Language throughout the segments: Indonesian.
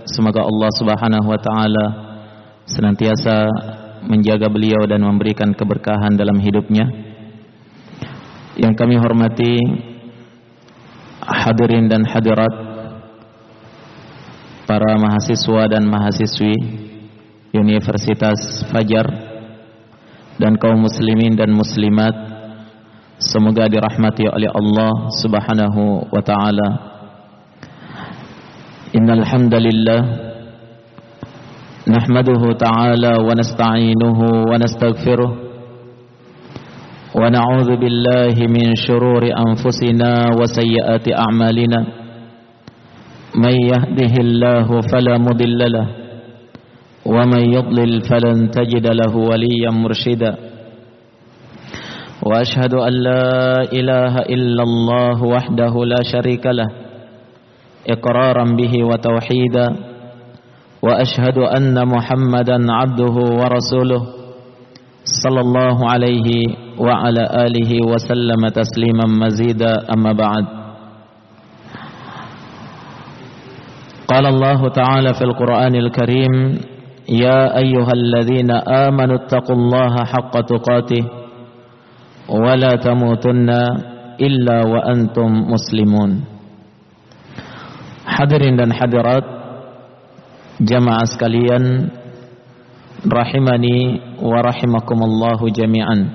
semoga Allah Subhanahu wa taala senantiasa menjaga beliau dan memberikan keberkahan dalam hidupnya. Yang kami hormati hadirin dan hadirat, para mahasiswa dan mahasiswi Universitas Fajar dan kaum muslimin dan muslimat, semoga dirahmati oleh Allah Subhanahu wa taala. Innal hamdalillah nahmaduhu ta'ala wa nasta'inuhu wa nastaghfiruh wa na'udzu billahi min shururi anfusina wa sayyiati a'malina. May yahdihillahu fala mudilla lahu wa may yudlil falan tajida lahu waliyyan mursyida. Wa ashhadu an la ilaha illallah wahdahu la syarika lah iqraran bihi wa tauhida. Wa ashhadu anna Muhammadan abduhu wa rasuluh sallallahu alaihi wa ala alihi wa sallama tasliman mazida, amma ba'd. Qala Allah ta'ala fil Qur'anil Karim, ya ayyuhalladzina amanu taqullaha haqqa tuqatih wa la tamutunna illa wa antum muslimun. Hadirin dan hadirat, jamaah sekalian, rahimani wa rahimakumullahu jami'an.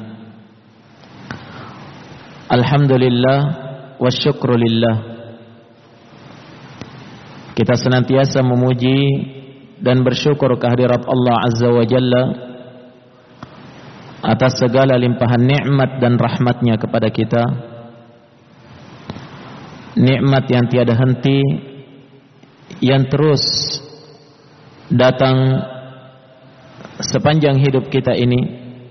Alhamdulillah wa syukrulillah, kita senantiasa memuji dan bersyukur kehadirat Allah Azza wa Jalla atas segala limpahan nikmat dan rahmatnya kepada kita. Nikmat yang tiada henti, yang terus datang sepanjang hidup kita ini,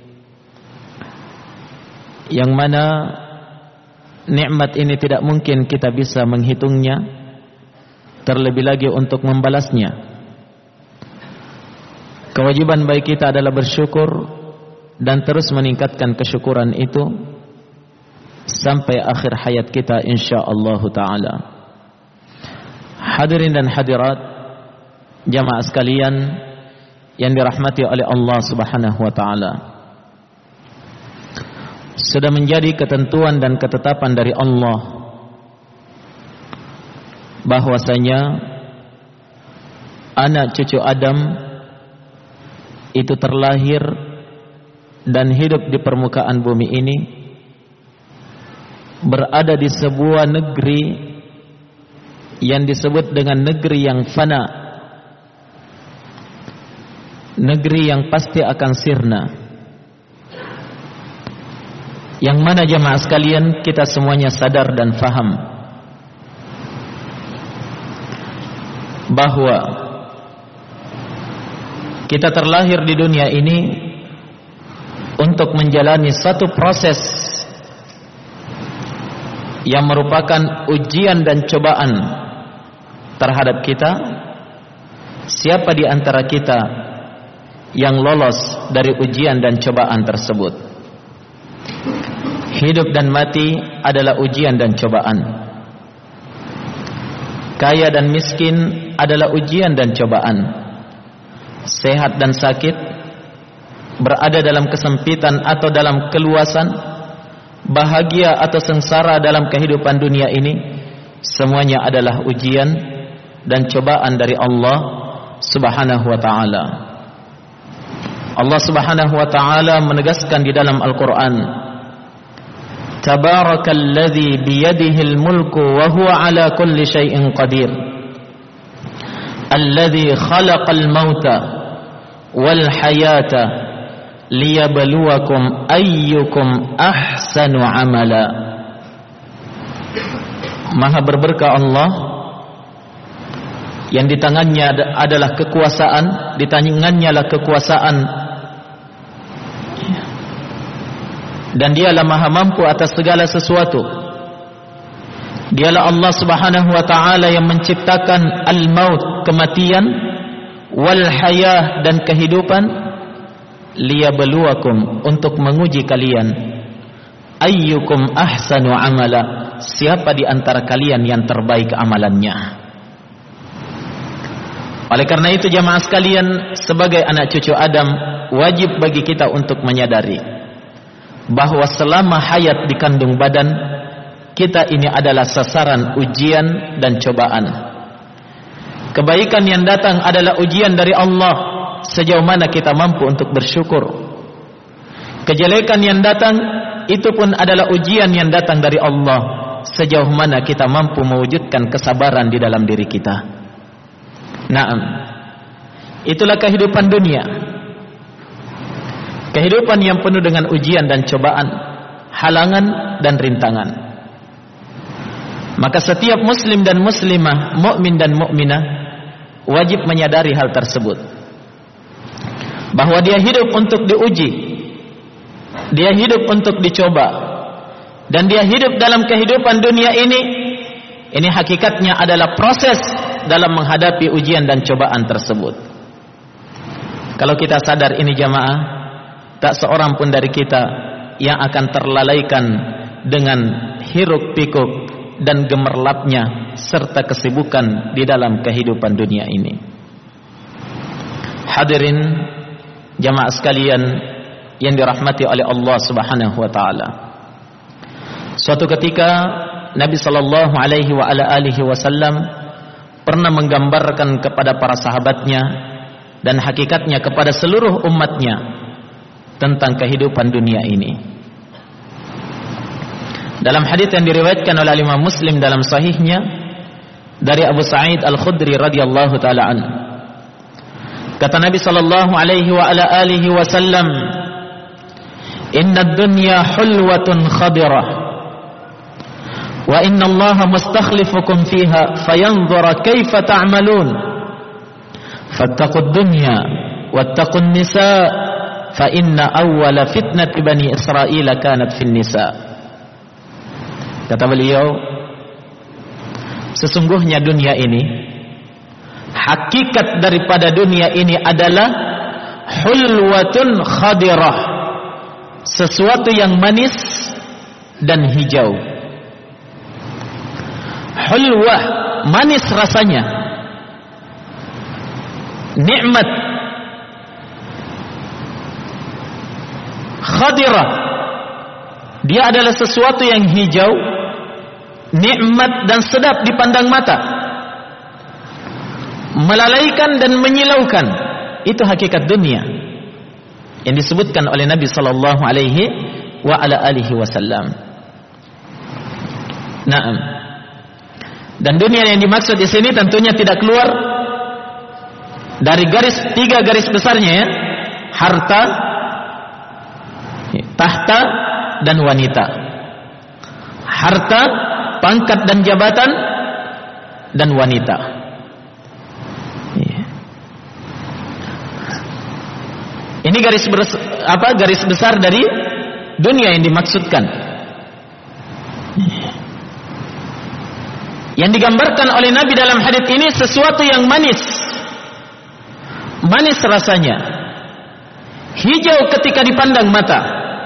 yang mana nikmat ini tidak mungkin kita bisa menghitungnya, terlebih lagi untuk membalasnya. Kewajiban baik kita adalah bersyukur dan terus meningkatkan kesyukuran itu sampai akhir hayat kita insyaallah ta'ala. Hadirin dan hadirat, jamaah sekalian yang dirahmati oleh Allah Subhanahu wa taala, sudah menjadi ketentuan dan ketetapan dari Allah bahwasanya anak cucu Adam itu terlahir dan hidup di permukaan bumi ini, berada di sebuah negeri yang disebut dengan negeri yang fana, negeri yang pasti akan sirna, yang mana jemaah sekalian kita semuanya sadar dan faham bahwa kita terlahir di dunia ini untuk menjalani satu proses yang merupakan ujian dan cobaan terhadap kita. Siapa di antara kita yang lolos dari ujian dan cobaan tersebut? Hidup dan mati adalah ujian dan cobaan. Kaya dan miskin adalah ujian dan cobaan. Sehat dan sakit, berada dalam kesempitan atau dalam keluasan, bahagia atau sengsara dalam kehidupan dunia ini, semuanya adalah ujian dan cobaan dari Allah Subhanahu wa ta'ala. Allah Subhanahu wa ta'ala menegaskan di dalam Al-Quran, Tabarakalladzi biyadihil mulku wa huwa ala kulli syai'in qadir, alladzi khalaqal mauta wal hayata liyabluwakum ayyukum ahsanu amala. Maha berberkah Allah yang di tangannya adalah kekuasaan, di tangannya lah kekuasaan, dan dialah maha mampu atas segala sesuatu. Dialah Allah Subhanahu wa ta'ala yang menciptakan al-maut, kematian, wal hayah, dan kehidupan, liyabluwakum, untuk menguji kalian, ayyukum ahsanu amala, siapa di antara kalian yang terbaik amalannya. Oleh karena itu jamaah sekalian, sebagai anak cucu Adam, wajib bagi kita untuk menyadari bahwa selama hayat di kandung badan, kita ini adalah sasaran ujian dan cobaan. Kebaikan yang datang adalah ujian dari Allah, sejauh mana kita mampu untuk bersyukur. Kejelekan yang datang, itu pun adalah ujian yang datang dari Allah, sejauh mana kita mampu mewujudkan kesabaran di dalam diri kita. Naam, itulah kehidupan dunia. Kehidupan yang penuh dengan ujian dan cobaan, halangan dan rintangan. Maka setiap muslim dan muslimah, mukmin dan mukminah, wajib menyadari hal tersebut, bahwa dia hidup untuk diuji, dia hidup untuk dicoba, dan dia hidup dalam kehidupan dunia ini hakikatnya adalah proses dalam menghadapi ujian dan cobaan tersebut. Kalau kita sadar ini jamaah, tak seorang pun dari kita yang akan terlalaikan dengan hiruk pikuk dan gemerlapnya serta kesibukan di dalam kehidupan dunia ini. Hadirin jamaah sekalian yang dirahmati oleh Allah Subhanahu wa taala. Suatu ketika Nabi sallallahu alaihi wa ala alihi wasallam pernah menggambarkan kepada para sahabatnya dan hakikatnya kepada seluruh umatnya tentang kehidupan dunia ini. Dalam hadits yang diriwayatkan oleh Imam Muslim dalam sahihnya dari Abu Sa'id Al-Khudri radhiyallahu taala anhu, kata Nabi sallallahu alaihi wa ala alihi wasallam, "Inna ad-dunya hulwatun khadirah wa inna Allah mustakhlifukum fiha fayanzura kaifa ta'malun fattaqud dunya wattaqun nisa fa inna awwala fitnati bani Israil kanat fin nisa." Kata beliau, sesungguhnya dunia ini, hakikat daripada dunia ini adalah hulwatun khadirah, sesuatu yang manis dan hijau. Hulwah, manis rasanya, nikmat. Khadirah, dia adalah sesuatu yang hijau, nikmat dan sedap dipandang mata, melalaikan dan menyilaukan. Itu hakikat dunia yang disebutkan oleh Nabi sallallahu alaihi wa ala alihi wasallam. Naam. Dan dunia yang dimaksud di sini tentunya tidak keluar dari tiga garis besarnya ya: harta, tahta, dan wanita. Harta, pangkat dan jabatan, dan wanita. Ini garis besar dari dunia yang dimaksudkan. Yang digambarkan oleh Nabi dalam hadits ini sesuatu yang manis. Manis rasanya, hijau ketika dipandang mata.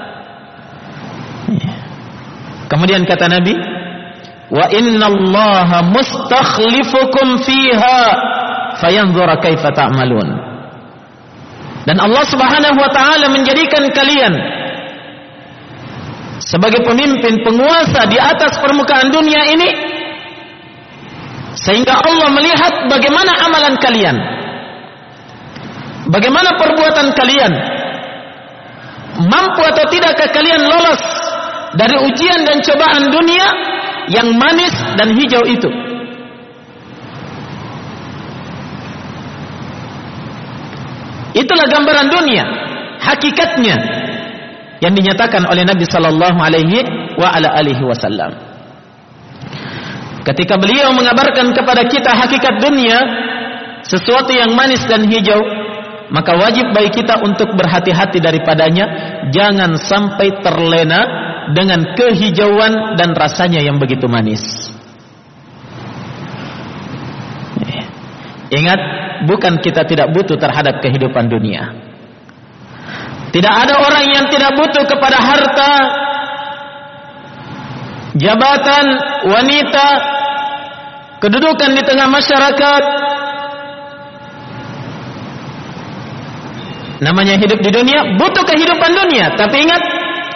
Kemudian kata Nabi, wa innallaha mustakhlifukum fiha fayanzura kaifa ta'malun. Dan Allah Subhanahu wa taala menjadikan kalian sebagai pemimpin, penguasa di atas permukaan dunia ini, sehingga Allah melihat bagaimana amalan kalian, bagaimana perbuatan kalian, mampu atau tidakkah kalian lolos dari ujian dan cobaan dunia yang manis dan hijau itu. Itulah gambaran dunia, hakikatnya yang dinyatakan oleh Nabi sallallahu alaihi wa ala alihi wasallam. Ketika beliau mengabarkan kepada kita hakikat dunia, sesuatu yang manis dan hijau, maka wajib bagi kita untuk berhati-hati daripadanya, jangan sampai terlena dengan kehijauan dan rasanya yang begitu manis. Ingat, bukan kita tidak butuh terhadap kehidupan dunia. Tidak ada orang yang tidak butuh kepada harta, jabatan, wanita, kedudukan di tengah masyarakat, Namanya hidup di dunia, butuh kehidupan dunia. Tapi ingat,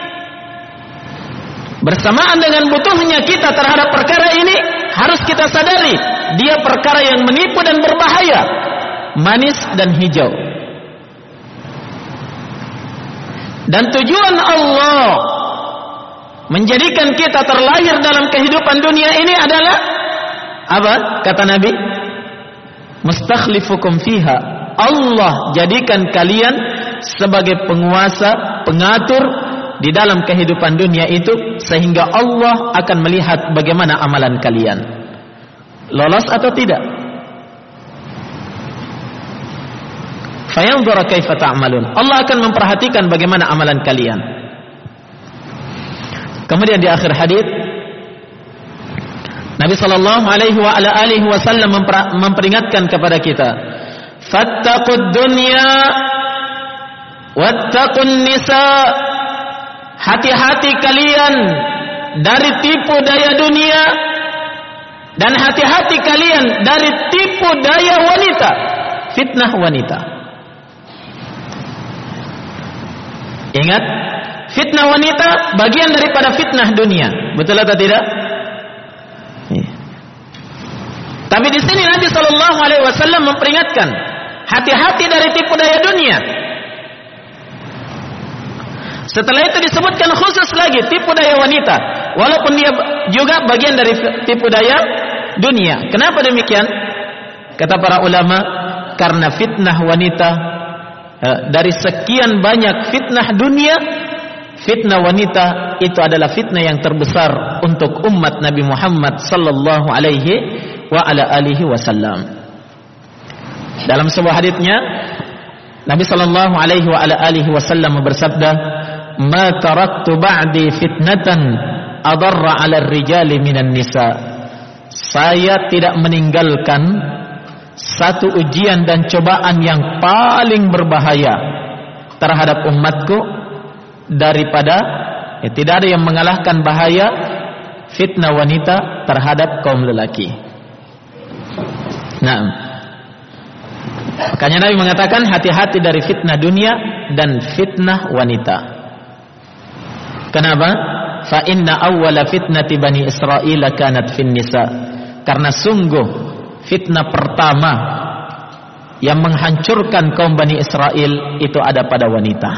bersamaan dengan butuhnya kita terhadap perkara ini, harus kita sadari, dia perkara yang menipu dan berbahaya, manis dan hijau. Dan tujuan Allah menjadikan kita terlahir dalam kehidupan dunia ini adalah apa? Kata Nabi, mustakhlifukum fiha. Allah jadikan kalian sebagai penguasa, pengatur di dalam kehidupan dunia itu, sehingga Allah akan melihat bagaimana amalan kalian, lolos atau tidak. Fayanzura kaifa ta'malun. Allah akan memperhatikan bagaimana amalan kalian. Kemudian di akhir hadis Nabi sallallahu alaihi wa ala alihi wasallam memperingatkan kepada kita, fattaqud dunya wattaqun nisa. Hati-hati kalian dari tipu daya dunia, dan hati-hati kalian dari tipu daya wanita, fitnah wanita. Ingat, fitnah wanita bagian daripada fitnah dunia, betul atau tidak? Tapi di sini Nabi Shallallahu Alaihi Wasallam memperingatkan, hati-hati dari tipu daya dunia. Setelah itu disebutkan khusus lagi tipu daya wanita, walaupun dia juga bagian dari tipu daya dunia. Kenapa demikian? Kata para ulama, karena fitnah wanita, dari sekian banyak fitnah dunia, fitnah wanita itu adalah fitnah yang terbesar untuk umat Nabi Muhammad sallallahu alaihi wa ala alihi wasallam. Dalam sebuah haditsnya, Nabi sallallahu alaihi wa ala alihi wasallam bersabda, "Ma taraktu ba'di fitnatan adarra 'ala ar-rijali minan nisa." Saya tidak meninggalkan satu ujian dan cobaan yang paling berbahaya terhadap umatku daripada tidak ada yang mengalahkan bahaya fitnah wanita terhadap kaum lelaki. Nah, makanya Nabi mengatakan hati-hati dari fitnah dunia dan fitnah wanita. Kenapa? Fa inna awwala fitnati bani Israil kanat fin nisa. Karena sungguh fitnah pertama yang menghancurkan kaum Bani Israel itu ada pada wanita.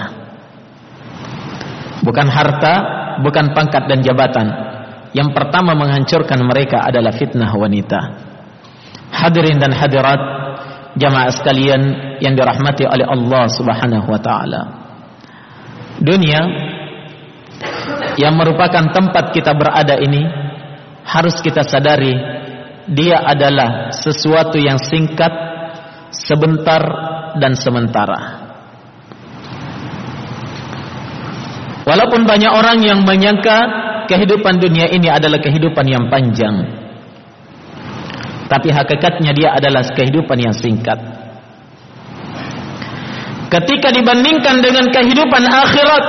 Bukan harta, bukan pangkat dan jabatan. Yang pertama menghancurkan mereka adalah fitnah wanita. Hadirin dan hadirat jamaah sekalian yang dirahmati oleh Allah Subhanahu wa taala. Dunia yang merupakan tempat kita berada ini, harus kita sadari dia adalah sesuatu yang singkat, sebentar dan sementara. Walaupun banyak orang yang menyangka kehidupan dunia ini adalah kehidupan yang panjang, tapi hakikatnya dia adalah kehidupan yang singkat. Ketika dibandingkan dengan kehidupan akhirat,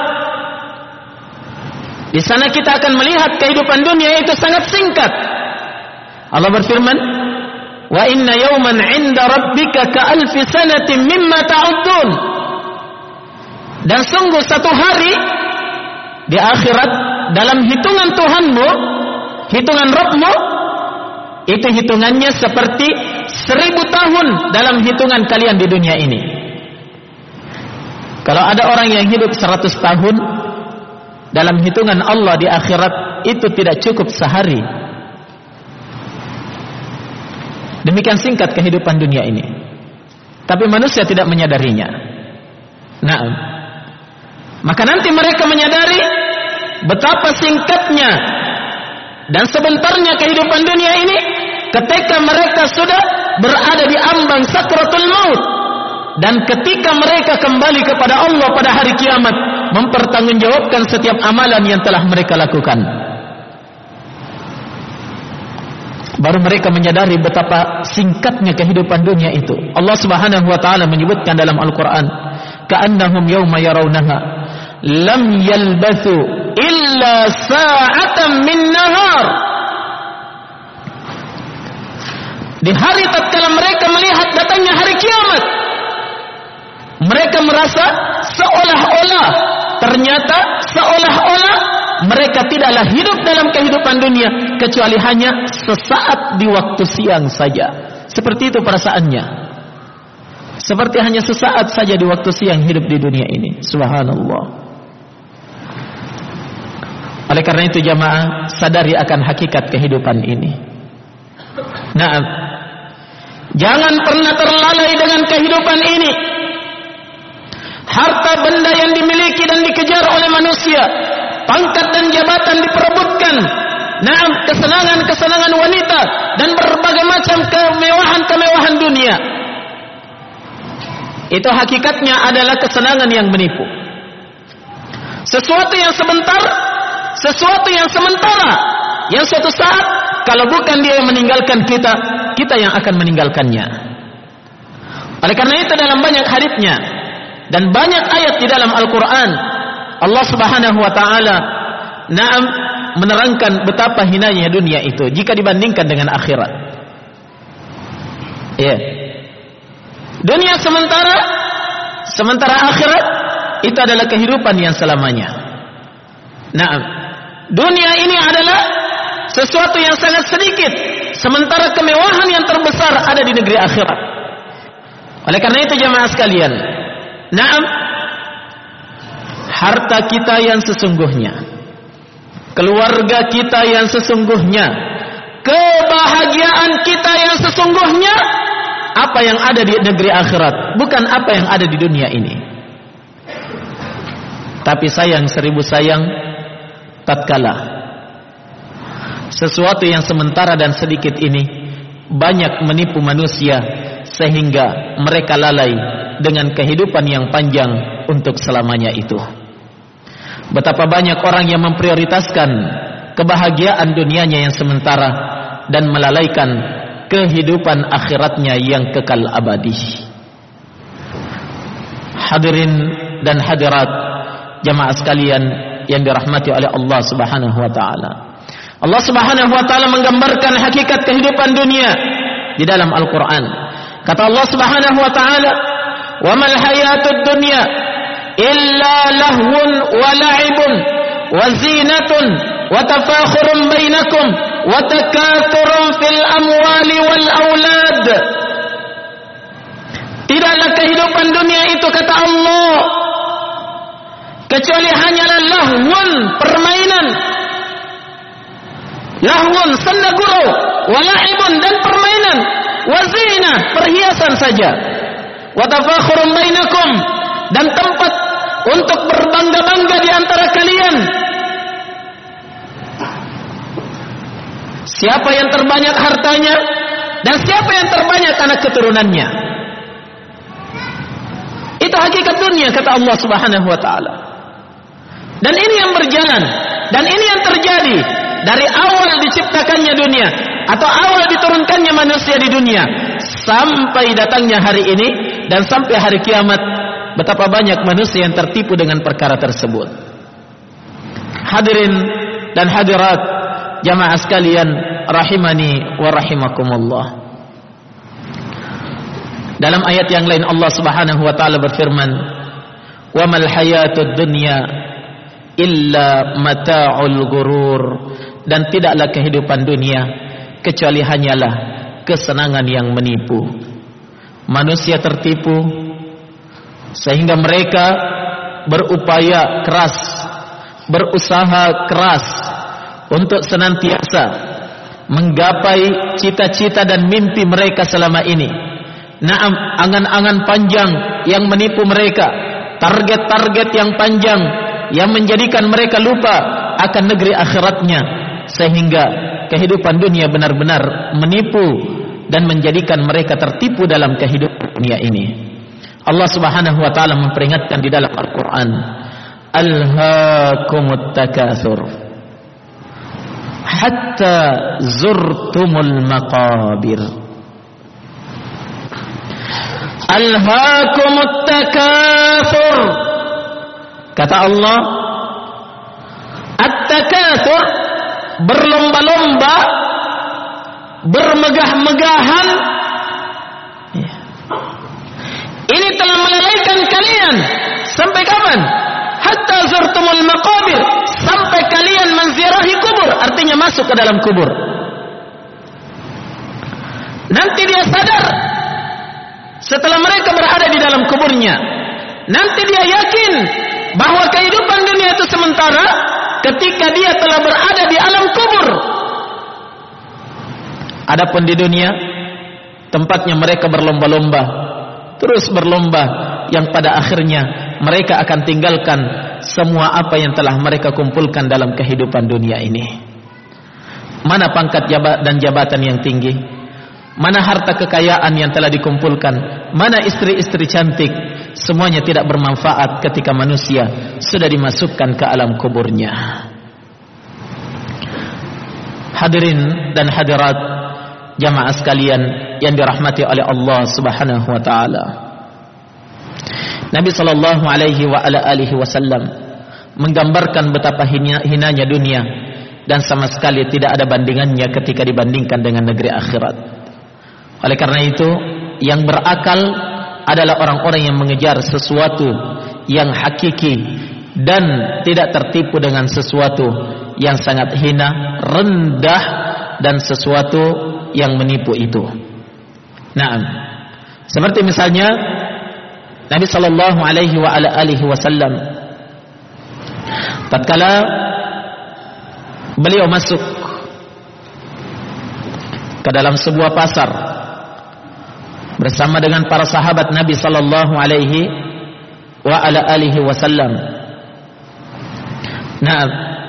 di sana kita akan melihat kehidupan dunia itu sangat singkat. Allah berfirman, "Wa inna yawman 'inda rabbika ka'alfi sanatin mimma ta'uddun." Dan sungguh satu hari di akhirat dalam hitungan Tuhanmu, hitungan Rabbmu, itu hitungannya seperti 1000 tahun dalam hitungan kalian di dunia ini. Kalau ada orang yang hidup 100 tahun, dalam hitungan Allah di akhirat itu tidak cukup sehari. Demikian singkat kehidupan dunia ini. Tapi manusia tidak menyadarinya. Nah, maka nanti mereka menyadari betapa singkatnya dan sebentarnya kehidupan dunia ini ketika mereka sudah berada di ambang sakratul maut, dan ketika mereka kembali kepada Allah pada hari kiamat mempertanggungjawabkan setiap amalan yang telah mereka lakukan. Baru mereka menyadari betapa singkatnya kehidupan dunia itu. Allah Subhanahu wa taala menyebutkan dalam Al-Qur'an, "Ka'annahum yawma yarawnaha lam yalbathu illa sa'atan min nahar." Di hari tatkala mereka melihat datangnya hari kiamat, mereka mereka merasa seolah-olah, ternyata seolah-olah mereka tidaklah hidup dalam kehidupan dunia kecuali hanya sesaat di waktu siang saja. Seperti itu perasaannya. Seperti hanya sesaat saja di waktu siang hidup di dunia ini. Subhanallah. Oleh karena itu jamaah, sadari akan hakikat kehidupan ini. Nah, jangan pernah terlalai dengan kehidupan ini. Harta benda yang dimiliki dan dikejar oleh manusia, pangkat dan jabatan diperebutkan, naam, kesenangan-kesenangan wanita dan berbagai macam kemewahan-kemewahan dunia. Itu hakikatnya adalah kesenangan yang menipu. Sesuatu yang sebentar, sesuatu yang sementara, yang suatu saat kalau bukan dia yang meninggalkan kita, kita yang akan meninggalkannya. Oleh karena itu dalam banyak haditsnya dan banyak ayat di dalam Al-Quran, Allah Subhanahu wa ta'ala na'am menerangkan betapa hinanya dunia itu jika dibandingkan dengan akhirat. Ya. Dunia sementara, sementara akhirat itu adalah kehidupan yang selamanya. Na'am. Dunia ini adalah sesuatu yang sangat sedikit, sementara kemewahan yang terbesar ada di negeri akhirat. Oleh karena itu jamaah sekalian, na'am, harta kita yang sesungguhnya, keluarga kita yang sesungguhnya, kebahagiaan kita yang sesungguhnya, apa yang ada di negeri akhirat, bukan apa yang ada di dunia ini. Tapi sayang seribu sayang, tatkala sesuatu yang sementara dan sedikit ini banyak menipu manusia sehingga mereka lalai dengan kehidupan yang panjang untuk selamanya itu. Betapa banyak orang yang memprioritaskan kebahagiaan dunianya yang sementara dan melalaikan kehidupan akhiratnya yang kekal abadi. Hadirin dan hadirat jamaah sekalian yang dirahmati oleh Allah Subhanahu wa taala. Allah Subhanahu wa taala menggambarkan hakikat kehidupan dunia di dalam Al-Qur'an. Kata Allah Subhanahu wa taala, "Wa mal hayatud dunya illa lahwun wa la'ibun wa zinatun wa tafakhurun bainakum wa takathurun fil amwali wal aulad." Tidaklah kehidupan dunia itu, kata Allah, kecuali hanyalah lahwun, permainan, lahwun, senda gurau, wala'ibun, dan permainan, wazina, perhiasan saja, watafakhurun bainakum, dan tempat untuk berbangga-bangga di antara kalian. Siapa yang terbanyak hartanya dan siapa yang terbanyak anak keturunannya. Itu hakikat dunia, kata Allah Subhanahu wa taala. Dan ini yang berjalan, dan ini yang terjadi dari awal diciptakannya dunia atau awal diturunkannya manusia di dunia sampai datangnya hari ini dan sampai hari kiamat. Betapa banyak manusia yang tertipu dengan perkara tersebut. Hadirin dan hadirat jamaah sekalian rahimani wa rahimakumullah. Dalam ayat yang lain Allah Subhanahu wa taala berfirman, "Wa mal hayatud dunya illa mata'ul ghurur." Dan tidaklah kehidupan dunia kecuali hanyalah kesenangan yang menipu. Manusia tertipu sehingga mereka berupaya keras, berusaha keras untuk senantiasa menggapai cita-cita dan mimpi mereka selama ini. Naam, angan-angan panjang yang menipu mereka, target-target yang panjang yang menjadikan mereka lupa akan negeri akhiratnya, sehingga kehidupan dunia benar-benar menipu dan menjadikan mereka tertipu dalam kehidupan dunia ini. Allah Subhanahu wa taala memperingatkan di dalam Al-Qur'an, "Alhaakumut takatsur hatta zurtumul maqabir." Alhaakumut takatsur, kata Allah, at-takatsur, berlomba-lomba, bermegah-megahan, ini telah melalaikan kalian kapan? Hatta zurtumul maqabir, sampai kalian menziarahi kubur, artinya masuk ke dalam kubur. Nanti dia sadar setelah mereka berada di dalam kuburnya. Nanti dia yakin bahwa kehidupan dunia itu sementara ketika dia telah berada di alam kubur. Adapun di dunia, tempatnya mereka berlomba-lomba, terus berlomba, yang pada akhirnya mereka akan tinggalkan semua apa yang telah mereka kumpulkan dalam kehidupan dunia ini. Mana pangkat dan jabatan yang tinggi, mana harta kekayaan yang telah dikumpulkan, mana istri-istri cantik, semuanya tidak bermanfaat ketika manusia sudah dimasukkan ke alam kuburnya. Hadirin dan hadirat jamaah sekalian yang dirahmati oleh Allah Subhanahu wa taala. Nabi sallallahu alaihi wa ala alihi wasallam menggambarkan betapa hinanya dunia dan sama sekali tidak ada bandingannya ketika dibandingkan dengan negeri akhirat. Oleh karena itu, yang berakal adalah orang-orang yang mengejar sesuatu yang hakiki dan tidak tertipu dengan sesuatu yang sangat hina, rendah, dan sesuatu yang menipu itu. Nah, seperti misalnya Nabi sallallahu alaihi wa ala alihi wasallam tatkala beliau masuk ke dalam sebuah pasar bersama dengan para sahabat Nabi sallallahu alaihi wa ala alihi wasallam. Nah,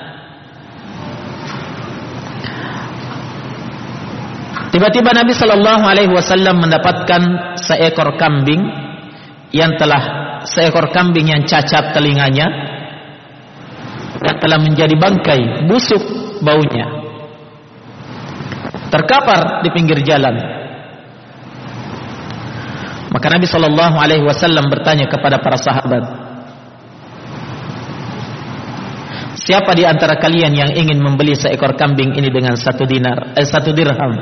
tiba-tiba Nabi sallallahu alaihi wasallam mendapatkan seekor kambing yang cacat telinganya dan telah menjadi bangkai, busuk baunya, terkapar di pinggir jalan. Maka Nabi sallallahu alaihi wasallam bertanya kepada para sahabat, siapa di antara kalian yang ingin membeli seekor kambing ini dengan 1 dirham?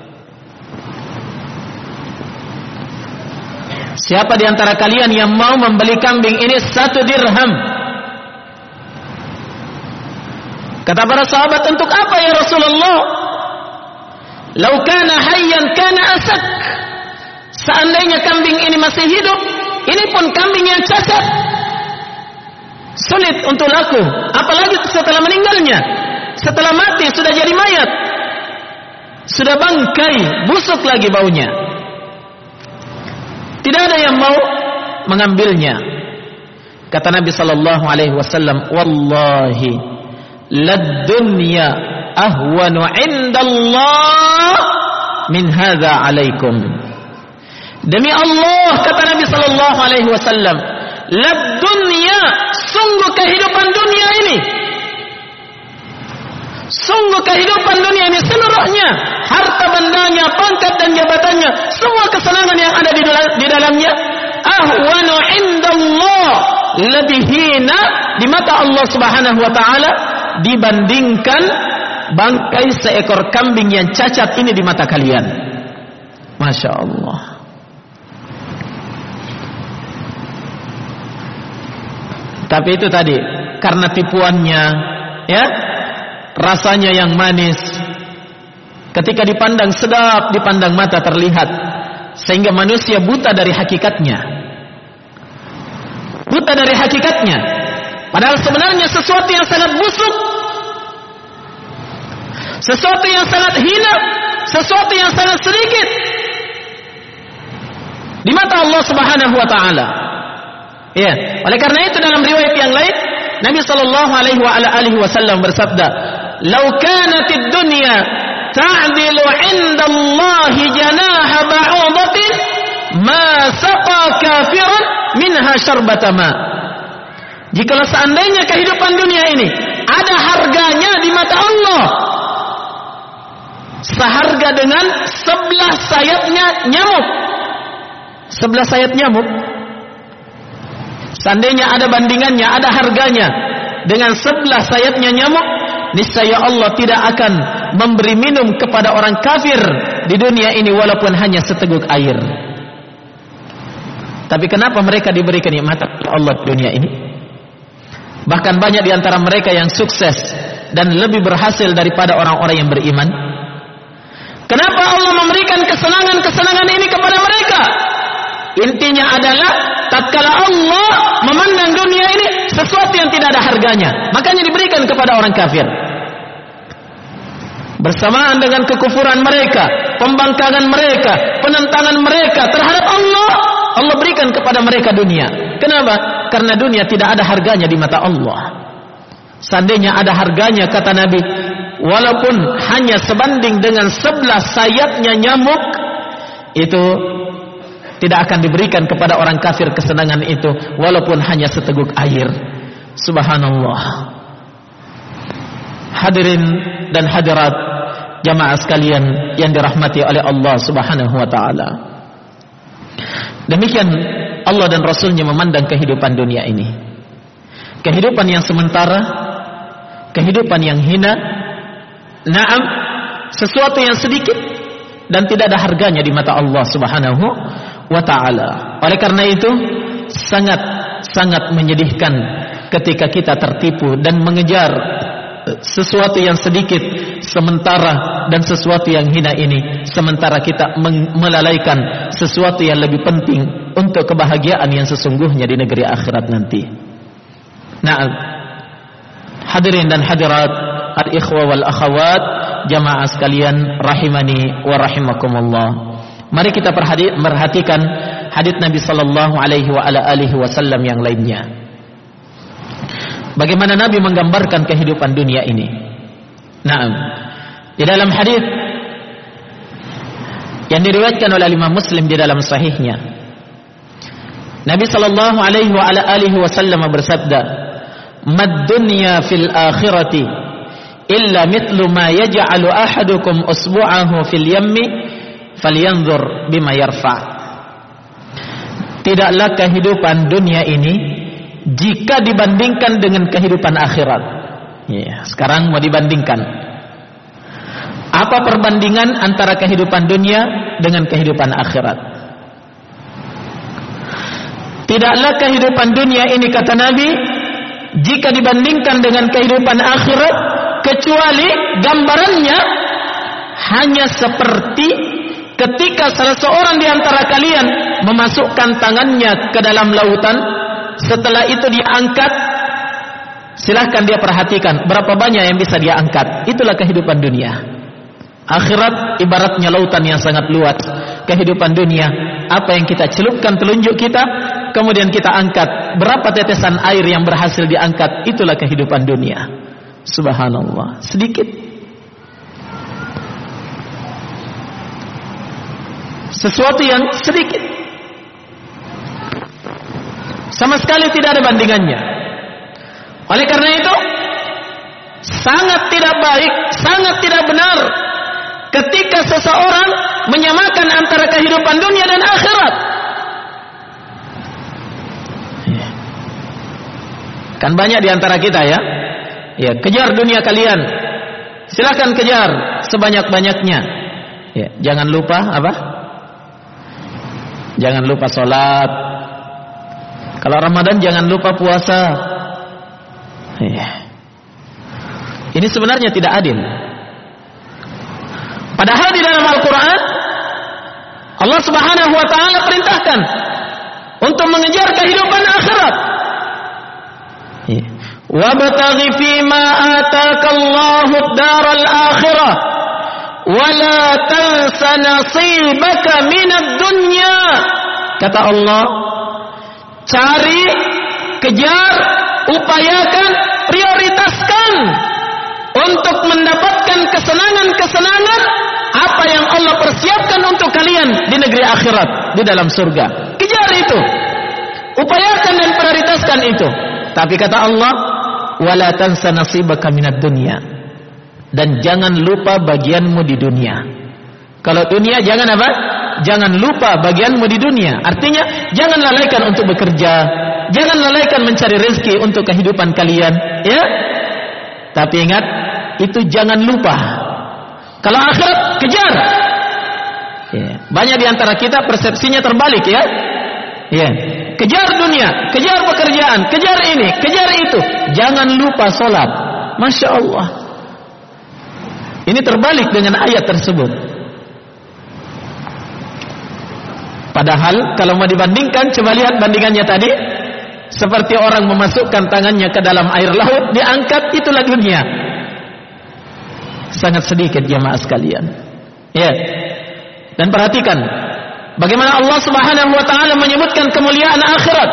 Siapa di antara kalian yang mau membeli kambing ini 1 dirham? Kata para sahabat, untuk apa ya Rasulullah? Lau kana hayyan kana asak. Seandainya kambing ini masih hidup, ini pun kambing yang cacat, sulit untuk laku. Apalagi setelah meninggalnya, setelah mati sudah jadi mayat, sudah bangkai, busuk lagi baunya. Tidak ada yang mau mengambilnya. Kata Nabi sallallahu alaihi wasallam, wallahi lad dunya ahwanu 'indallah min hadza 'alaikum. Demi Allah, kata Nabi sallallahu alaihi wasallam, lad dunya, sungguh kehidupan dunia ini, sungguh kehidupan dunia ini seluruhnya, harta bendanya, pangkat dan jabatannya, semua kesenangan yang ada di dalamnya, ahwanu indallah, lebih hina di mata Allah Subhanahu wa taala dibandingkan bangkai seekor kambing yang cacat ini di mata kalian. Masya Allah. Tapi itu tadi karena tipuannya, ya, rasanya yang manis, ketika dipandang sedap, dipandang mata terlihat, sehingga manusia buta dari hakikatnya. Buta dari hakikatnya. Padahal sebenarnya sesuatu yang sangat busuk, sesuatu yang sangat hina, sesuatu yang sangat sedikit di mata Allah Subhanahu wa taala. Ya, oleh karena itu dalam riwayat yang lain Nabi sallallahu alaihi wa ala alihi wasallam bersabda, "Lau kanatid dunya ta'dilu 'indallahi janaha ba'udatin ma saqa kafiran minha syarbata ma." Jikalau seandainya kehidupan dunia ini ada harganya di mata Allah seharga dengan 11 sayapnya nyamuk. 11 sayap nyamuk, seandainya ada bandingannya, ada harganya dengan 11 sayapnya nyamuk, niscaya Allah tidak akan memberi minum kepada orang kafir di dunia ini walaupun hanya seteguk air. Tapi kenapa mereka diberi kenikmatan Allah di dunia ini? Bahkan banyak di antara mereka yang sukses dan lebih berhasil daripada orang-orang yang beriman. Kenapa Allah memberikan kesenangan-kesenangan ini kepada mereka? Intinya adalah tatkala Allah memandang dunia ini sesuatu yang tidak ada harganya, makanya diberikan kepada orang kafir. Bersamaan dengan kekufuran mereka, pembangkangan mereka, penentangan mereka terhadap Allah, Allah berikan kepada mereka dunia. Kenapa? Karena dunia tidak ada harganya di mata Allah. Seandainya ada harganya, kata Nabi, walaupun hanya sebanding dengan 11 sayapnya nyamuk, itu tidak akan diberikan kepada orang kafir kesenangan itu, walaupun hanya seteguk air. Subhanallah. Hadirin dan hadirat jamaah sekalian yang dirahmati oleh Allah Subhanahu wa taala. Demikian Allah dan Rasulnya memandang kehidupan dunia ini. Kehidupan yang sementara, kehidupan yang hina, naam, sesuatu yang sedikit dan tidak ada harganya di mata Allah Subhanahu wa taala. Oleh karena itu sangat menyedihkan ketika kita tertipu dan mengejar sesuatu yang sedikit sementara dan sesuatu yang hina ini, sementara kita melalaikan sesuatu yang lebih penting untuk kebahagiaan yang sesungguhnya di negeri akhirat nanti. Nah, hadirin dan hadirat, al-ikhwa wal akhawat, jamaah sekalian rahimani wa rahimakumullah. Mari kita perhatikan hadits Nabi sallallahu alaihi wa ala alihi wasallam yang lainnya. Bagaimana Nabi menggambarkan kehidupan dunia ini. Naam. Di dalam hadis yang diriwayatkan oleh Imam Muslim di dalam sahihnya, Nabi sallallahu alaihi wa ala alihi wasallam bersabda, "Mad dunya fil akhirati illa mithlu ma yaj'alu ahadukum usbu'ahu fil yammi falyanzur bima yarfa." Tidaklah kehidupan dunia ini jika dibandingkan dengan kehidupan akhirat. Ya, sekarang mau dibandingkan. Apa perbandingan antara kehidupan dunia dengan kehidupan akhirat? Tidaklah kehidupan dunia ini, kata Nabi, jika dibandingkan dengan kehidupan akhirat, kecuali gambarannya hanya seperti ketika salah seorang di antara kalian memasukkan tangannya ke dalam lautan. Setelah itu dia angkat, silahkan dia perhatikan berapa banyak yang bisa dia angkat. Itulah kehidupan dunia. Akhirat ibaratnya lautan yang sangat luas. Kehidupan dunia, apa yang kita celupkan telunjuk kita, kemudian kita angkat, berapa tetesan air yang berhasil diangkat. Itulah kehidupan dunia. Subhanallah, sedikit. Sesuatu yang sedikit, sama sekali tidak ada bandingannya. Oleh karena itu, sangat tidak baik, sangat tidak benar ketika seseorang menyamakan antara kehidupan dunia dan akhirat. Kan banyak di antara kita ya, kejar dunia kalian, silakan kejar sebanyak-banyaknya. Ya, jangan lupa apa? Jangan lupa sholat. Kalau Ramadan jangan lupa puasa. Ini sebenarnya tidak adil. Padahal di dalam Al-Quran Allah Subhanahu wa ta'ala perintahkan untuk mengejar kehidupan akhirat. Wabtaghi fima ataka Allahu ad-daral akhirah wa la tansa nasibaka minad dunya. Kata Allah, cari, kejar, upayakan, prioritaskan untuk mendapatkan kesenangan-kesenangan apa yang Allah persiapkan untuk kalian di negeri akhirat, di dalam surga. Kejar itu, upayakan dan prioritaskan itu. Tapi kata Allah, wala tansa nasibaka minad dunya, dan jangan lupa bagianmu di dunia. Kalau dunia jangan apa? Jangan lupa bagianmu di dunia. Artinya jangan lalaikan untuk bekerja, jangan lalaikan mencari rezeki untuk kehidupan kalian, ya. Tapi ingat, itu jangan lupa. Kalau akhirat kejar. Ya. Banyak di antara kita persepsinya terbalik, ya. Ya. kejar dunia, kejar pekerjaan, kejar ini, kejar itu. Jangan lupa sholat. Masya Allah. Ini terbalik dengan ayat tersebut. Padahal kalau mau dibandingkan, coba lihat bandingannya tadi. Seperti orang memasukkan tangannya ke dalam air laut, diangkat, itulah dunia. Sangat sedikit jemaah sekalian. Ya. Dan perhatikan bagaimana Allah Subhanahu wa taala menyebutkan kemuliaan akhirat.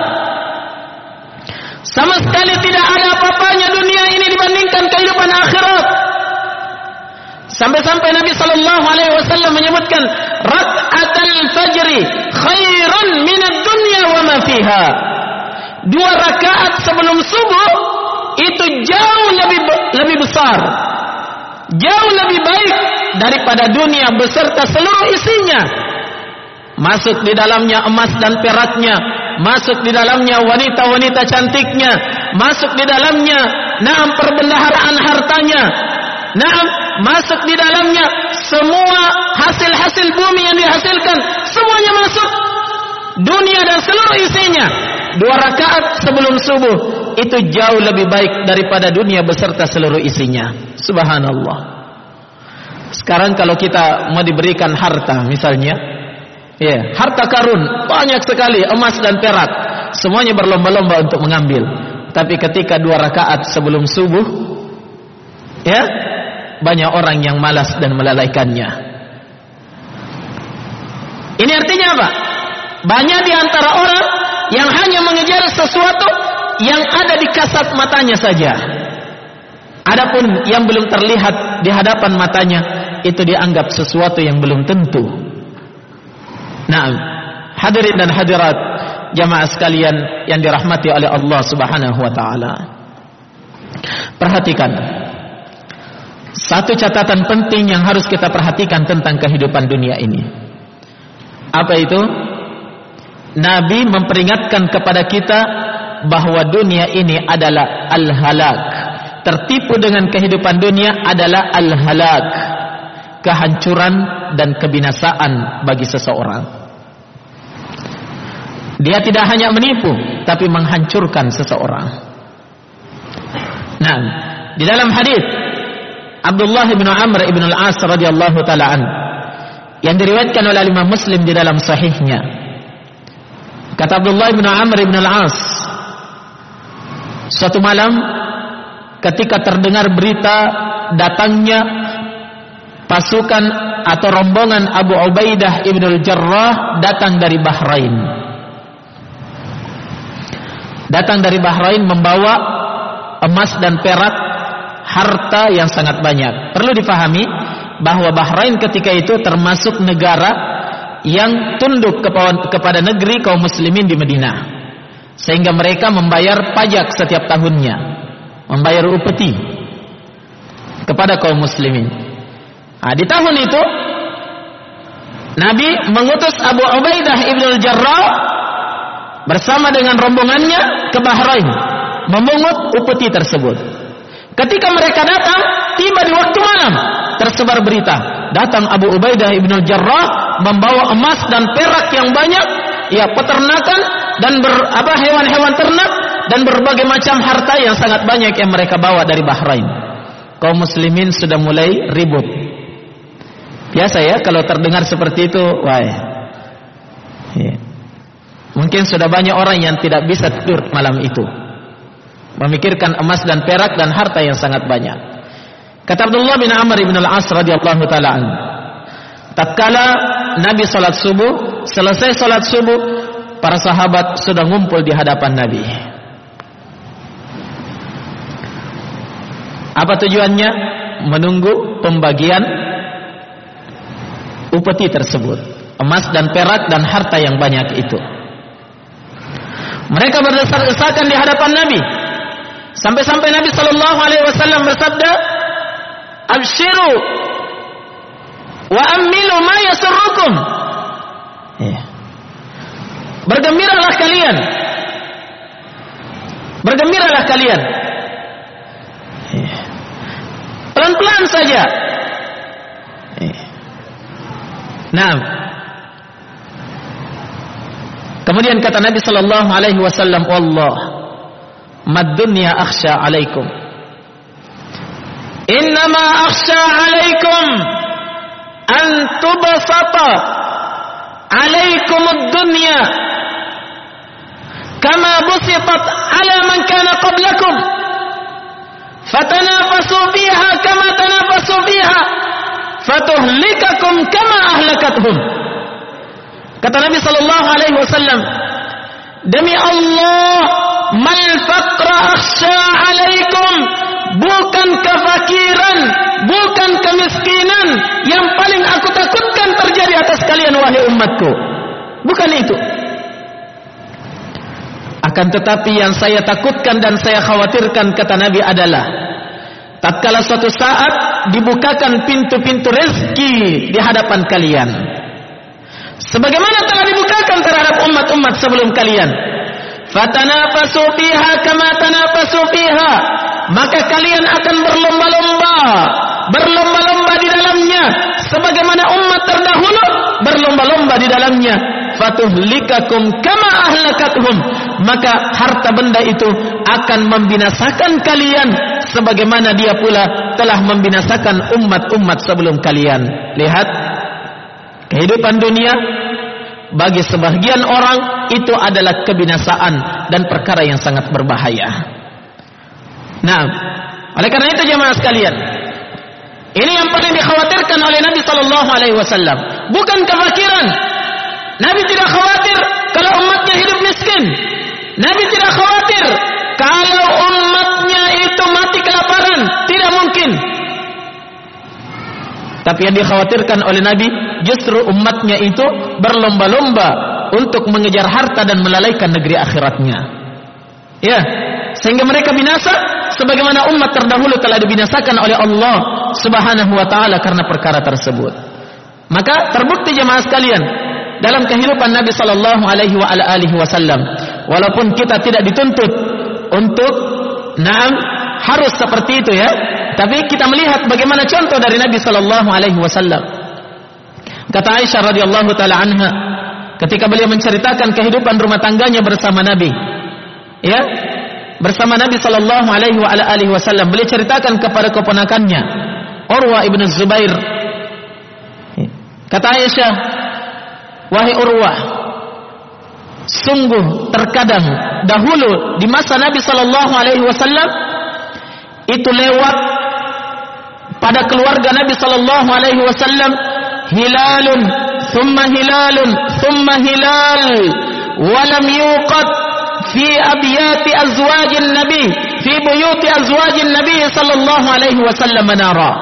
Sama sekali tidak ada apa-apanya dunia ini dibandingkan kehidupan akhirat. Sampai-sampai Nabi sallallahu alaihi wasallam menyebutkan rak'atul fajri khairan minad dunya wa ma fiha. 2 rakaat sebelum subuh itu jauh lebih besar, jauh lebih baik daripada dunia beserta seluruh isinya. Masuk di dalamnya emas dan peraknya, masuk di dalamnya wanita-wanita cantiknya, masuk di dalamnya perbendaharaan hartanya, masuk di dalamnya semua hasil-hasil bumi yang dihasilkan, semuanya masuk. Dunia dan seluruh isinya. 2 rakaat sebelum subuh itu jauh lebih baik daripada dunia beserta seluruh isinya. Subhanallah. Sekarang kalau kita mau diberikan harta misalnya, ya, harta karun banyak sekali, emas dan perak, semuanya berlomba-lomba untuk mengambil. Tapi ketika 2 rakaat sebelum subuh, ya, banyak orang yang malas dan melalaikannya. Ini artinya apa? Banyak di antara orang yang hanya mengejar sesuatu yang ada di kasat matanya saja. Adapun yang belum terlihat di hadapan matanya itu dianggap sesuatu yang belum tentu. Nah, hadirin dan hadirat jamaah sekalian yang dirahmati oleh Allah Subhanahu wa taala. Perhatikan. Satu catatan penting yang harus kita perhatikan tentang kehidupan dunia ini. Apa itu? Nabi memperingatkan kepada kita bahwa dunia ini adalah al-halak. Tertipu dengan kehidupan dunia adalah al-halak, kehancuran dan kebinasaan bagi seseorang. Dia tidak hanya menipu, tapi menghancurkan seseorang. Nah, di dalam hadis Abdullah bin Amr bin al-As radhiyallahu taala an yang diriwayatkan oleh Imam Muslim di dalam sahihnya, kata Abdullah bin Amr bin al-As, suatu malam ketika terdengar berita datangnya pasukan atau rombongan Abu Ubaidah ibn al-Jarrah datang dari Bahrain. Datang dari Bahrain membawa emas dan perak, harta yang sangat banyak. Perlu difahami bahwa Bahrain ketika itu termasuk negara yang tunduk kepada negeri kaum muslimin di Madinah, sehingga mereka membayar pajak setiap tahunnya, membayar upeti kepada kaum muslimin. Nah, di tahun itu Nabi mengutus Abu Ubaidah ibn al-Jarrah bersama dengan rombongannya ke Bahrain memungut upeti tersebut. Ketika mereka datang, tiba di waktu malam, tersebar berita, datang Abu Ubaidah ibn al-Jarrah membawa emas dan perak yang banyak, ya, peternakan dan hewan-hewan ternak dan berbagai macam harta yang sangat banyak yang mereka bawa dari Bahrain. Kaum muslimin sudah mulai ribut. Biasa ya kalau terdengar seperti itu, wah. Ya. Mungkin sudah banyak orang yang tidak bisa tidur malam itu, memikirkan emas dan perak dan harta yang sangat banyak. Kata Abdullah bin Amr bin al-As radhiyallahu taala anhu, tatkala Nabi salat subuh, selesai salat subuh, para sahabat sudah ngumpul di hadapan Nabi. Apa tujuannya? Menunggu pembagian upeti tersebut, emas dan perak dan harta yang banyak itu. Mereka berdesak-desakan di hadapan Nabi, sampai-sampai Nabi sallallahu alaihi wasallam bersabda, "Abshiru wa ammilu ma yasurrukum." Bergembiralah kalian. Bergembiralah kalian. Pelan-pelan saja. Nah, Kemudian kata Nabi sallallahu alaihi wasallam, "Wallah, mad dunya akhsha 'alaikum. Innama akhsha 'alaikum an tubsata 'alaikum ad-dunya kama busitat 'ala man kana qablakum. Fatanafasu fiha kama tanafasu fiha, fatuhlikakum kama ahlakathum." Kata Nabi sallallahu alaihi wasallam, demi Allah, mal faqra akhsha 'alaikum, bukan kefakiran, bukan kemiskinan yang paling aku takutkan terjadi atas kalian wahai umatku. Bukan itu. Akan tetapi yang saya takutkan dan saya khawatirkan, kata Nabi, adalah tatkala suatu saat dibukakan pintu-pintu rezeki di hadapan kalian, sebagaimana telah dibukakan terhadap umat-umat sebelum kalian. Fatanafasu fiha kama tanafasu fiha, maka kalian akan berlomba-lomba di dalamnya sebagaimana umat terdahulu berlomba-lomba di dalamnya. Fatuhlikakum kama ahlakathum, maka harta benda itu akan membinasakan kalian sebagaimana dia pula telah membinasakan umat-umat sebelum kalian. Lihat, kehidupan dunia bagi sebagian orang itu adalah kebinasaan dan perkara yang sangat berbahaya. Nah, oleh karena itu jemaah sekalian, ini yang paling dikhawatirkan oleh Nabi sallallahu alaihi wasallam, bukan kefakiran. Nabi tidak khawatir kalau umatnya hidup miskin. Nabi tidak khawatir kalau umatnya itu mati kelaparan, tidak mungkin. Tapi yang dikhawatirkan oleh Nabi justru umatnya itu berlomba-lomba untuk mengejar harta dan melalaikan negeri akhiratnya. Ya, sehingga mereka binasa sebagaimana umat terdahulu telah dibinasakan oleh Allah Subhanahu wa taala karena perkara tersebut. Maka terbukti jemaah sekalian, dalam kehidupan Nabi sallallahu alaihi wasallam, walaupun kita tidak dituntut untuk harus seperti itu ya, tapi kita melihat bagaimana contoh dari Nabi sallallahu alaihi wasallam. Kata Aisyah radhiyallahu taala anha, ketika beliau menceritakan kehidupan rumah tangganya bersama Nabi, ya, bersama Nabi sallallahu alaihi wasallam, beliau ceritakan kepada keponakannya Urwah ibn Zubair. Kata Aisyah, wahai Urwah, sungguh terkadang dahulu di masa Nabi sallallahu alaihi wasallam itu lewat pada keluarga Nabi sallallahu alaihi wasallam hilalun thumma hilalun thumma hilal wa lam yuqad fi abyati azwajin nabi fi buyuti azwajin nabi sallallahu alaihi wasallam nara.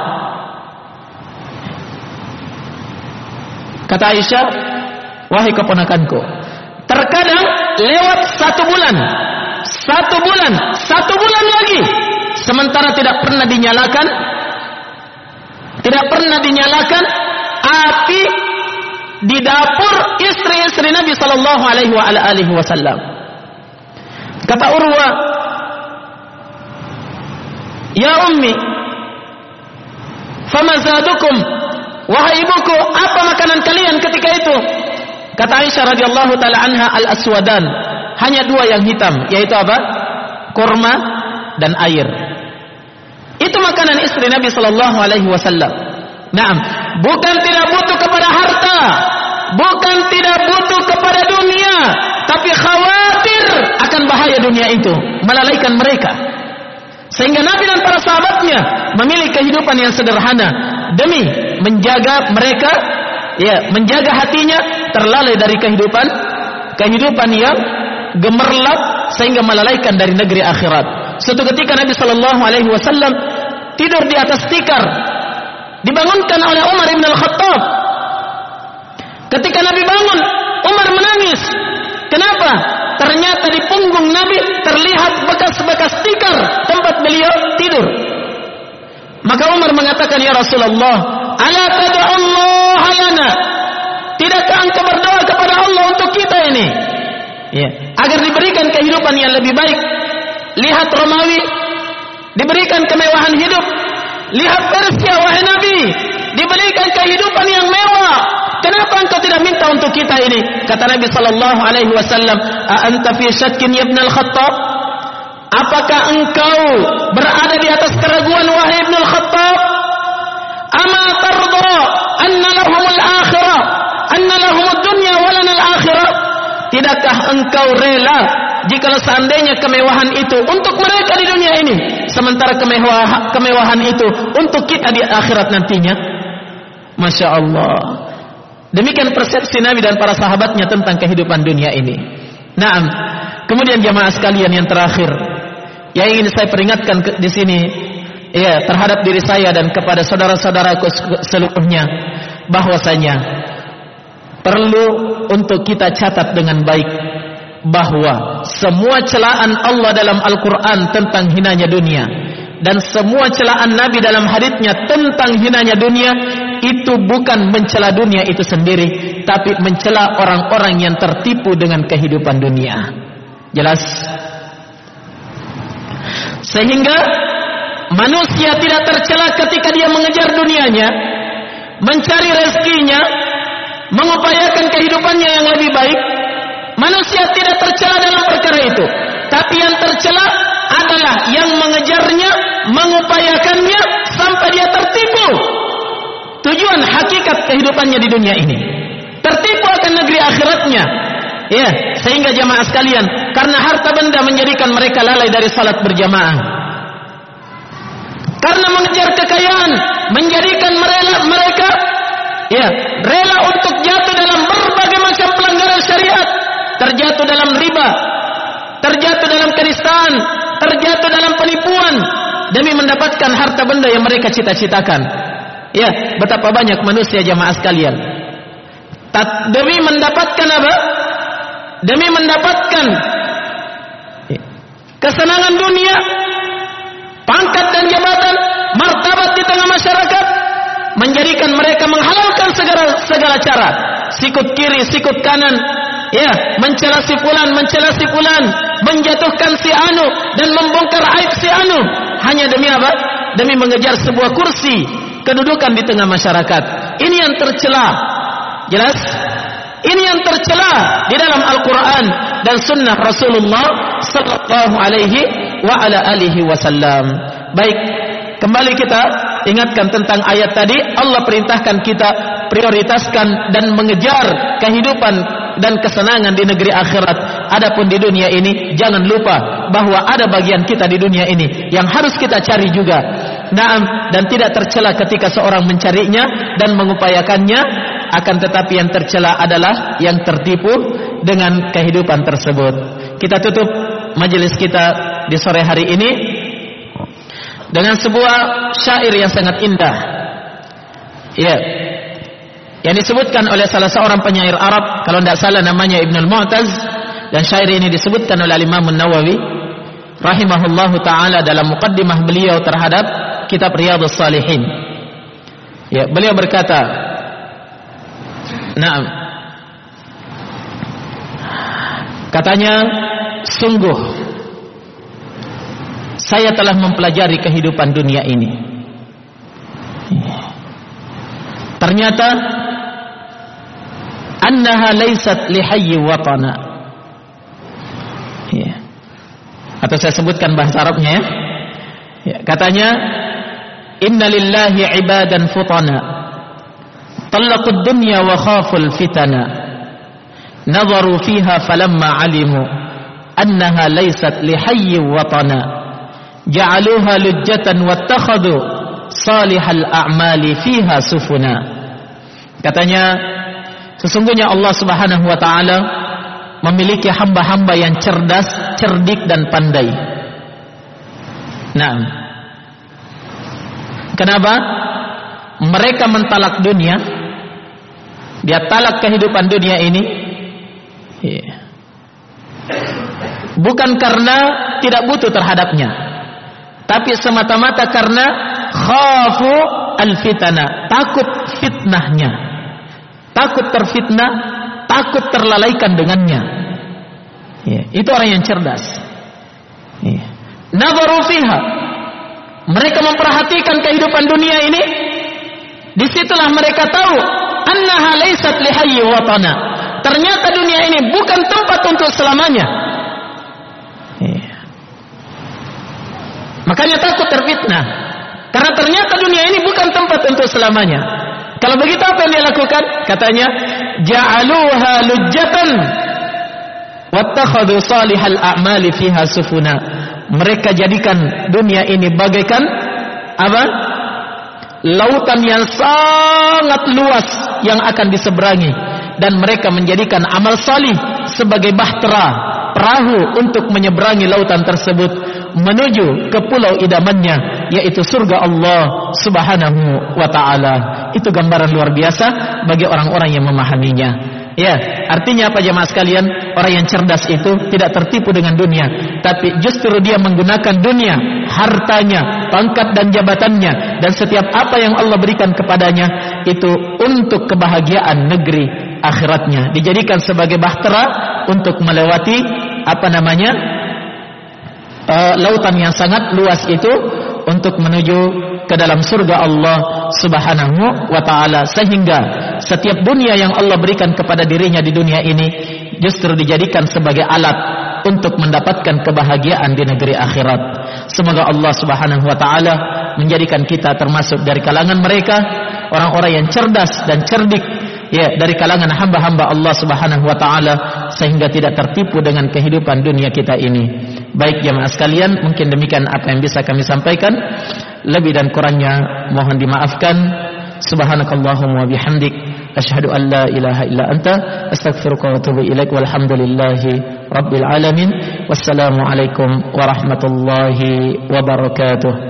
Kata Aisyah, wahai keponakanku, terkadang lewat satu bulan lagi, sementara tidak pernah dinyalakan api di dapur istri-istri Nabi sallallahu alaihi wasallam. Kata Urwah, ya ummi, fama zadukum, wahai ibuku, apa makanan kalian ketika itu? Kata Aisyah radhiyallahu taala anha, al-aswadan, hanya dua yang hitam, yaitu apa? Kurma dan air. Itu makanan istri Nabi sallallahu alaihi wasallam. Naam, bukan tidak butuh kepada harta, bukan tidak butuh kepada dunia, tapi khawatir akan bahaya dunia itu melalaikan mereka. Sehingga Nabi dan para sahabatnya memilih kehidupan yang sederhana demi menjaga mereka, ya, menjaga hatinya terlalai dari kehidupan yang gemerlap sehingga melalaikan dari negeri akhirat. Suatu ketika Nabi sallallahu alaihi wasallam tidur di atas tikar, dibangunkan oleh Umar bin Al-Khattab. Ketika Nabi bangun, Umar menangis. Kenapa? Ternyata di punggung Nabi terlihat bekas-bekas tikar tempat beliau tidur. Maka Umar mengatakan, ya Rasulullah, ala tad'allah lana, tidakkah engkau berdoa kepada Allah untuk kita ini, ya, agar diberikan kehidupan yang lebih baik? Lihat Romawi diberikan kemewahan hidup, lihat Persia wahai Nabi diberikan kehidupan yang mewah, kenapa engkau tidak minta untuk kita ini? Kata Nabi sallallahu alaihi wasallam, "A anta fi syakkin ya Ibn al-Khattab?" Apakah engkau berada di atas keraguan wahai Ibn al-Khattab? Ama tarda anna lahumul akhirah, anna lahumud dunya wa lana al-akhirah? Tidakkah engkau rela jikalau seandainya kemewahan itu untuk mereka di dunia ini, sementara kemewahan itu untuk kita di akhirat nantinya? Masya Allah. Demikian persepsi Nabi dan para sahabatnya tentang kehidupan dunia ini. Naam. Kemudian jamaah sekalian yang terakhir, yang ingin saya peringatkan di sini, ya, terhadap diri saya dan kepada saudara-saudaraku seluruhnya, bahwasanya perlu untuk kita catat dengan baik bahwa semua celaan Allah dalam Al-Quran tentang hinanya dunia dan semua celaan Nabi dalam haditsnya tentang hinanya dunia itu bukan mencela dunia itu sendiri, tapi mencela orang-orang yang tertipu dengan kehidupan dunia. Jelas? Sehingga manusia tidak tercela ketika dia mengejar dunianya, mencari rezekinya, mengupayakan kehidupannya yang lebih baik. Manusia tidak tercela dalam perkara itu, tapi yang tercela adalah yang mengejarnya, mengupayakannya sampai dia tertipu tujuan hakikat kehidupannya di dunia ini, tertipu akan negeri akhiratnya. Ya, sehingga jamaah sekalian, karena harta benda menjadikan mereka lalai dari salat berjamaah, karena mengejar kekayaan menjadikan mereka rela untuk jatuh dalam berbagai macam pelanggaran syariat, terjatuh dalam riba, terjatuh dalam kenistaan, terjatuh dalam penipuan demi mendapatkan harta benda yang mereka cita-citakan. Ya, betapa banyak manusia jamaah sekalian demi mendapatkan apa? Demi mendapatkan kesenangan dunia, pangkat dan jabatan, martabat di tengah masyarakat, menjadikan mereka menghalalkan segala cara, sikut kiri, sikut kanan, ya, mencela si fulan, menjatuhkan si anu dan membongkar aib si anu, hanya demi apa? Demi mengejar sebuah kursi kedudukan di tengah masyarakat. Ini yang tercela. Jelas? Ini yang tercela di dalam Al-Quran dan Sunnah Rasulullah Sallallahu Alaihi wa ala alihi Wasallam. Baik, kembali kita ingatkan tentang ayat tadi. Allah perintahkan kita prioritaskan dan mengejar kehidupan dan kesenangan di negeri akhirat. Adapun di dunia ini, jangan lupa bahwa ada bagian kita di dunia ini yang harus kita cari juga. Naam, dan tidak tercela ketika seorang mencarinya dan mengupayakannya. Akan tetapi yang tercela adalah yang tertipu dengan kehidupan tersebut. Kita tutup majelis kita di sore hari ini dengan sebuah syair yang sangat indah, ya, yang disebutkan oleh salah seorang penyair Arab, kalau tidak salah namanya Ibnul Mu'taz, dan syair ini disebutkan oleh Imam An-Nawawi rahimahullahu taala dalam muqaddimah beliau terhadap kitab Riyadhus Shalihin. Ya, beliau berkata, Naam, katanya, sungguh saya telah mempelajari kehidupan dunia ini. Ternyata annaha laysat lihayyi watana. Ya. Atau saya sebutkan bahasa Arabnya, ya. Ya, katanya, inna lillahi ibadan futana طلقوا الدنيا وخافوا الفتنة نظروا فيها فلما علموا أنها ليست لحي وطنا جعلوها لجة واتخذوا صالح الأعمال فيها سفنا. Katanya, sesungguhnya Allah Subhanahu wa taala memiliki hamba-hamba yang cerdas, cerdik dan pandai. Nah, kenapa? Mereka mentalak dunia, dia talak kehidupan dunia ini, bukan karena tidak butuh terhadapnya, tapi semata-mata karena khafu al-fitnah, takut fitnahnya, takut terfitnah, takut terlalaikan dengannya. Itu orang yang cerdas. Nazaru fiha, mereka memperhatikan kehidupan dunia ini. Disitulah mereka tahu annaha laysat lihayyi watana. Ternyata dunia ini bukan tempat untuk selamanya. Makanya takut terfitnah. Karena ternyata dunia ini bukan tempat untuk selamanya. Kalau begitu apa yang dia lakukan? Katanya, ja'aluha lujjatan wattakhadhu salihal a'mali fiha sufuna. Mereka jadikan dunia ini bagaikan apa? Lautan yang sangat luas yang akan diseberangi, dan mereka menjadikan amal salih sebagai bahtera, perahu untuk menyeberangi lautan tersebut menuju ke pulau idamannya, yaitu surga Allah Subhanahu wa ta'ala. Itu gambaran luar biasa bagi orang-orang yang memahaminya. Ya, artinya apa jemaah sekalian? Orang yang cerdas itu tidak tertipu dengan dunia, tapi justru dia menggunakan dunia, hartanya, pangkat dan jabatannya, dan setiap apa yang Allah berikan kepadanya itu untuk kebahagiaan negeri akhiratnya. Dijadikan sebagai bahtera untuk melewati lautan yang sangat luas itu untuk menuju ke dalam surga Allah Subhanahu wa ta'ala. Sehingga setiap dunia yang Allah berikan kepada dirinya di dunia ini justru dijadikan sebagai alat untuk mendapatkan kebahagiaan di negeri akhirat. Semoga Allah Subhanahu wa ta'ala menjadikan kita termasuk dari kalangan mereka, orang-orang yang cerdas dan cerdik, ya, dari kalangan hamba-hamba Allah Subhanahu wa ta'ala, sehingga tidak tertipu dengan kehidupan dunia kita ini. Baik jemaah sekalian, mungkin demikian apa yang bisa kami sampaikan. Lebih dan kurangnya mohon dimaafkan. Subhanakallahumma wa bihamdik, asyhadu an la ilaha illa anta, astaghfiruka wa atubu ilaik. Walhamdulillahi rabbil alamin. Wassalamu alaikum warahmatullahi wabarakatuh.